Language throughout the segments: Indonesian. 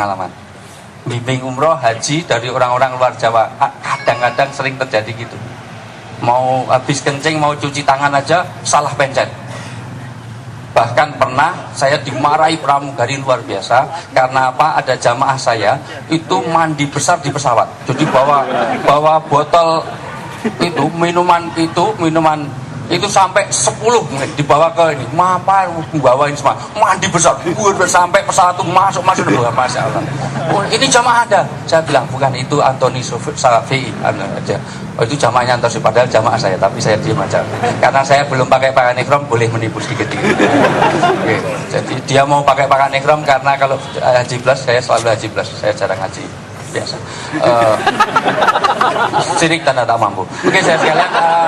pengalaman. Bimbing umroh, haji dari orang-orang luar Jawa, kadang-kadang sering terjadi gitu. Mau habis kencing, mau cuci tangan aja salah pencet. Bahkan pernah saya dimarahi pramugari luar biasa karena apa? Ada jamaah saya itu mandi besar di pesawat. Jadi bawa botol itu minuman itu sampai 10 dibawa ke ini. Mapa bawain semua. Mandi besar. Sampai pesawat itu masuk Masya Allah. Oh, ini jamaah Anda. Saya bilang bukan, itu Antoni Salafi aja. Oh, itu jamaahnya Antoni, padahal jamaah saya, tapi saya diam aja. Karena saya belum pakai pakaian ihram, boleh menipu sedikit-sedikit. Oke. Jadi dia mau pakai pakaian ihram karena kalau haji plus saya selalu haji plus. Saya jarang haji biasa. Sirik tanda tak mampu. Oke, saya sekalian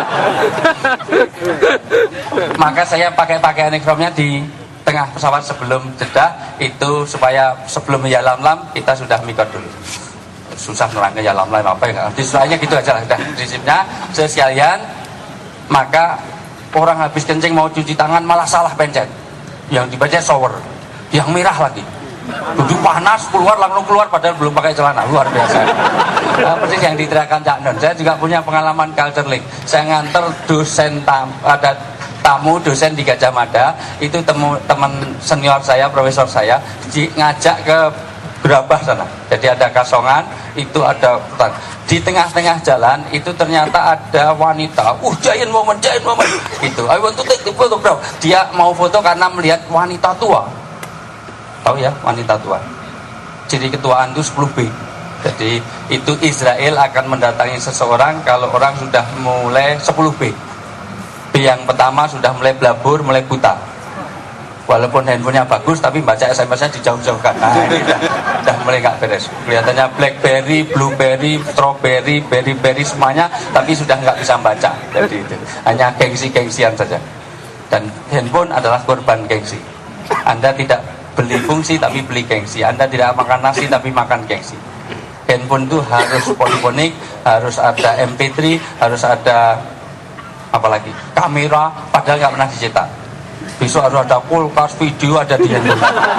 maka saya pakai pakaian ihramnya di tengah pesawat sebelum jeda itu supaya sebelum ya lam kita sudah mikot dulu. Susah nerangnya ya lam apa ya. Soalnya gitu aja lah. Prinsipnya saya sekalian, maka orang habis kencing mau cuci tangan malah salah pencet. Yang dibaca shower, yang merah lagi. Duduk panas langsung keluar padahal belum pakai celana, luar biasa. Persis yang diteriakan Cak Non. Saya juga punya pengalaman culture link. Saya nganter dosen ada tamu dosen di Gajah Mada, itu teman senior saya, profesor saya ngajak ke Gerabah sana. Jadi ada kasongan, itu ada di tengah-tengah jalan itu ternyata ada wanita. Giant moment gitu. I want to take the photograph. Dia mau foto karena melihat wanita tua. Tahu ya, wanita tua. Ciri ketuaan itu 10B. Jadi itu Israel akan mendatangi seseorang kalau orang sudah mulai 10B. B yang pertama sudah mulai blabur, mulai buta. Walaupun handphonenya bagus, tapi baca SMS-nya dijauh-jauhkan. Nah, ini udah mulai nggak beres. Kelihatannya BlackBerry, Blueberry, Strawberry, Berry semuanya, tapi sudah nggak bisa baca. Jadi itu hanya gengsi-gengsian saja. Dan handphone adalah korban gengsi. Anda tidak beli fungsi tapi beli gengsi. Anda tidak makan nasi tapi makan gengsi. Handphone itu harus polifonik, harus ada MP3, harus ada apalagi kamera, padahal nggak pernah dicetak. Besok harus ada kulkas, video ada di handphone.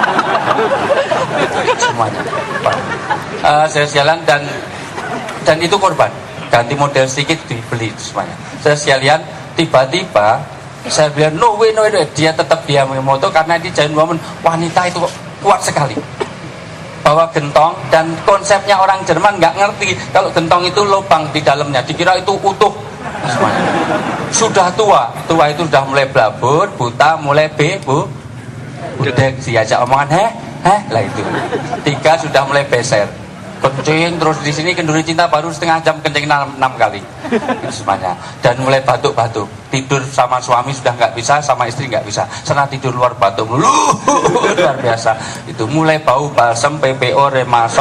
Semuanya. Saya jalan dan itu korban. Ganti model sedikit dibeli semuanya. Saya sekalian tiba-tiba saya bilang no way, dia tetap dia memoto karena di giant woman wanita itu kuat sekali bawa gentong, dan konsepnya orang Jerman nggak ngerti kalau gentong itu lubang di dalamnya, dikira itu utuh semuanya. Sudah tua itu sudah mulai blabur, buta, mulai udah diajak omongan lah itu 3 sudah mulai beser, kencing terus di sini kenduri cinta baru setengah jam kencing 6 kali itu semuanya, dan mulai batuk-batuk. Tidur sama suami sudah nggak bisa, sama istri nggak bisa, sana tidur luar batuk luar biasa. Itu mulai bau balsem, PPO, Remason.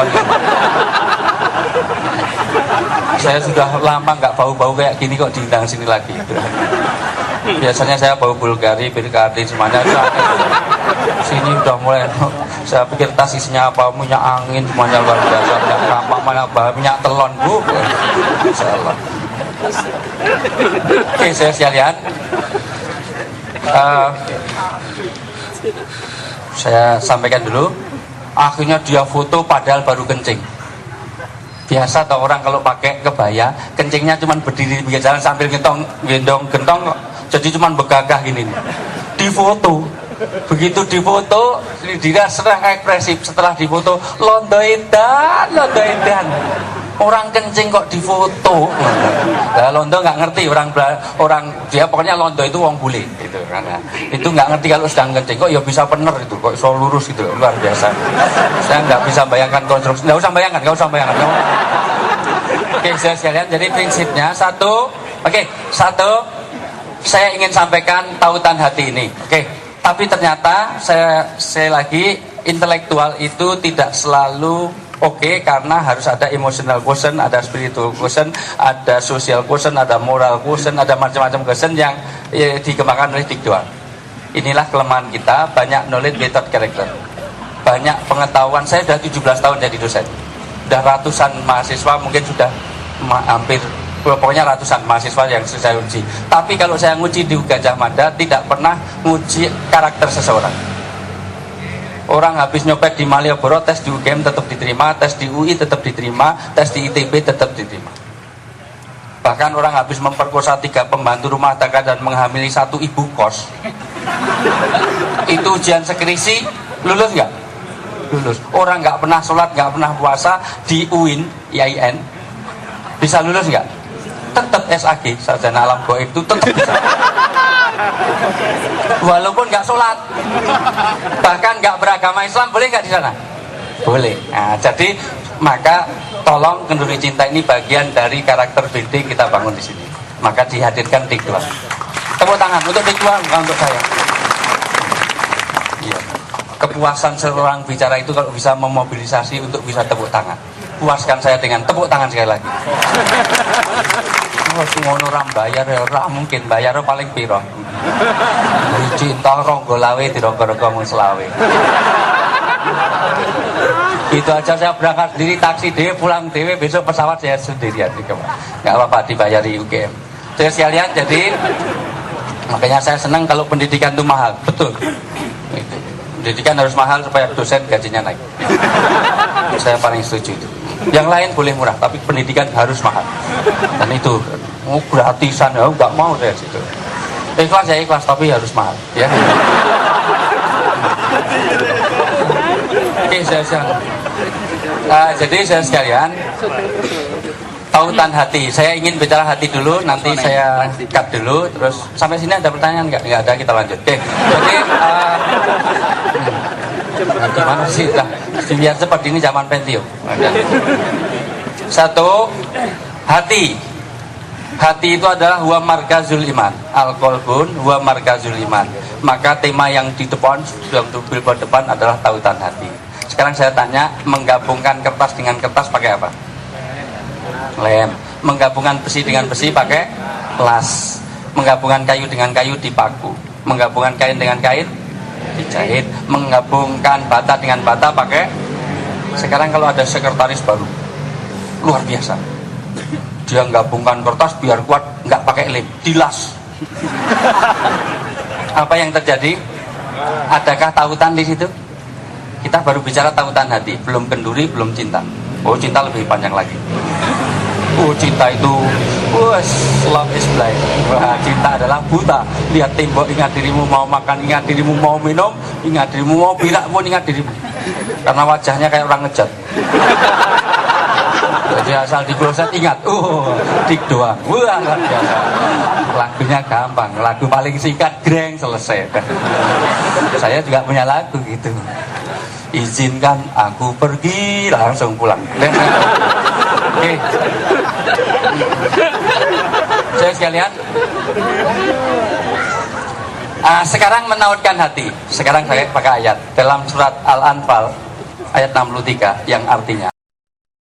Saya sudah lama nggak bau-bau kayak gini kok diundang sini lagi. Biasanya saya bau Bulgari, Birkardi semuanya. Sini udah mulai, saya pikir tas isinya apa, minyak angin semuanya luar biasa, minyak kelapa, minyak telon, Bu. Insyaallah. Oke, saya sekalian, saya sampaikan dulu. Akhirnya dia foto padahal baru kencing. Biasa tau orang kalau pakai kebaya, kencingnya cuma berdiri di pinggir jalan sambil gendong, jadi cuma begagah gini nih. Di foto, begitu difoto, dia serang ekspresif. Setelah difoto, londo edan. Orang kencing kok difoto. Nah, londo nggak ngerti orang dia pokoknya londo itu wong bule gitu karena itu nggak ngerti kalau sedang kencing kok ya bisa bener itu, kok so lurus gitu, luar biasa. Saya nggak bisa bayangkan konstruksi. Nggak usah bayangkan. Oke, saya sekalian, jadi prinsipnya satu, saya ingin sampaikan tautan hati ini. Oke, tapi ternyata saya lagi intelektual itu tidak selalu oke, karena harus ada emotional quotient, ada spiritual quotient, ada social quotient, ada moral quotient, ada macam-macam quotient yang dikembangkan oleh Dick Doan. Inilah kelemahan kita, banyak knowledge without character. Banyak pengetahuan, saya sudah 17 tahun jadi dosen. Sudah ratusan mahasiswa, mungkin sudah hampir, pokoknya ratusan mahasiswa yang saya uji. Tapi kalau saya nguji di Gajah Mada, tidak pernah nguji karakter seseorang. Orang habis nyopet di Malioboro, tes di UGM tetap diterima, tes di UI tetap diterima, tes di ITB tetap diterima. Bahkan orang habis memperkosa 3 pembantu rumah tangga dan menghamili 1 ibu kos, itu ujian skripsi lulus nggak? Lulus. Orang nggak pernah sholat, nggak pernah puasa di UIN, IAIN, bisa lulus nggak? Tetap SAG, sarjana alam gaib itu tetap bisa. Walaupun nggak sholat, bahkan nggak beragama Islam, boleh nggak di sana? Boleh. Nah, jadi maka tolong Kenduri Cinta ini bagian dari karakter building kita bangun di sini. Maka dihadirkan Dik2. Tepuk tangan untuk Dik2, bukan untuk saya. Iya. Kepuasan seorang bicara itu kalau bisa memobilisasi untuk bisa tepuk tangan. Puaskan saya dengan tepuk tangan sekali lagi. Oh, ngono ram bayar ya ora mungkin, bayar paling piro. Cinta ronggo lawe dironggo-ronggo mung selawe. Itu aja saya berangkat sendiri, taksi dewe, pulang dewe, besok pesawat saya sendirian. Nggak apa-apa dibayari UGM. Jadi sekalian, jadi makanya saya senang kalau pendidikan itu mahal, betul. Pendidikan harus mahal supaya dosen gajinya naik. Saya paling setuju itu. Yang lain boleh murah, tapi pendidikan harus mahal. Dan itu gratisan ya nggak mau saya situ. Ikhlas ya ikhlas, tapi harus mahal. Ya. Oke, jadi saya sekalian, tautan hati. Saya ingin bicara hati dulu, nanti saya cut dulu. Terus sampai sini ada pertanyaan nggak? Nggak ada, kita lanjut. Oke, jadi gimana sih? Nah, biar seperti ini zaman Pentium. Satu, hati. Hati itu adalah huwa markazul iman, al-qalbun huwa markazul iman. Maka tema yang di depan, yang billboard depan adalah tautan hati. Sekarang saya tanya, menggabungkan kertas dengan kertas pakai apa? Lem. Menggabungkan besi dengan besi pakai las. Menggabungkan kayu dengan kayu dipaku. Menggabungkan kain dengan kain dijahit. Menggabungkan bata dengan bata pakai. Sekarang kalau ada sekretaris baru, luar biasa. Dia gabungkan kertas biar kuat, nggak pakai lem, dilas. Apa yang terjadi? Adakah tautan di situ? Kita baru bicara tautan hati, belum kenduri, belum cinta. Oh, cinta lebih panjang lagi. Oh, cinta itu, love is blind. Wah, cinta adalah buta. Lihat tembok, ingat dirimu mau makan, ingat dirimu mau minum, ingat dirimu mau birak pun ingat dirimu. Karena wajahnya kayak orang ngejat. Jadi asal digosok ingat, dik doang. Wah, luar biasa. Lagunya gampang, lagu paling singkat, greng, selesai. Saya juga punya lagu gitu. Izinkan aku pergi, langsung pulang. Oke. Saya sekalian, sekarang menautkan hati. Sekarang saya pakai ayat dalam surat Al-Anfal ayat 63 yang artinya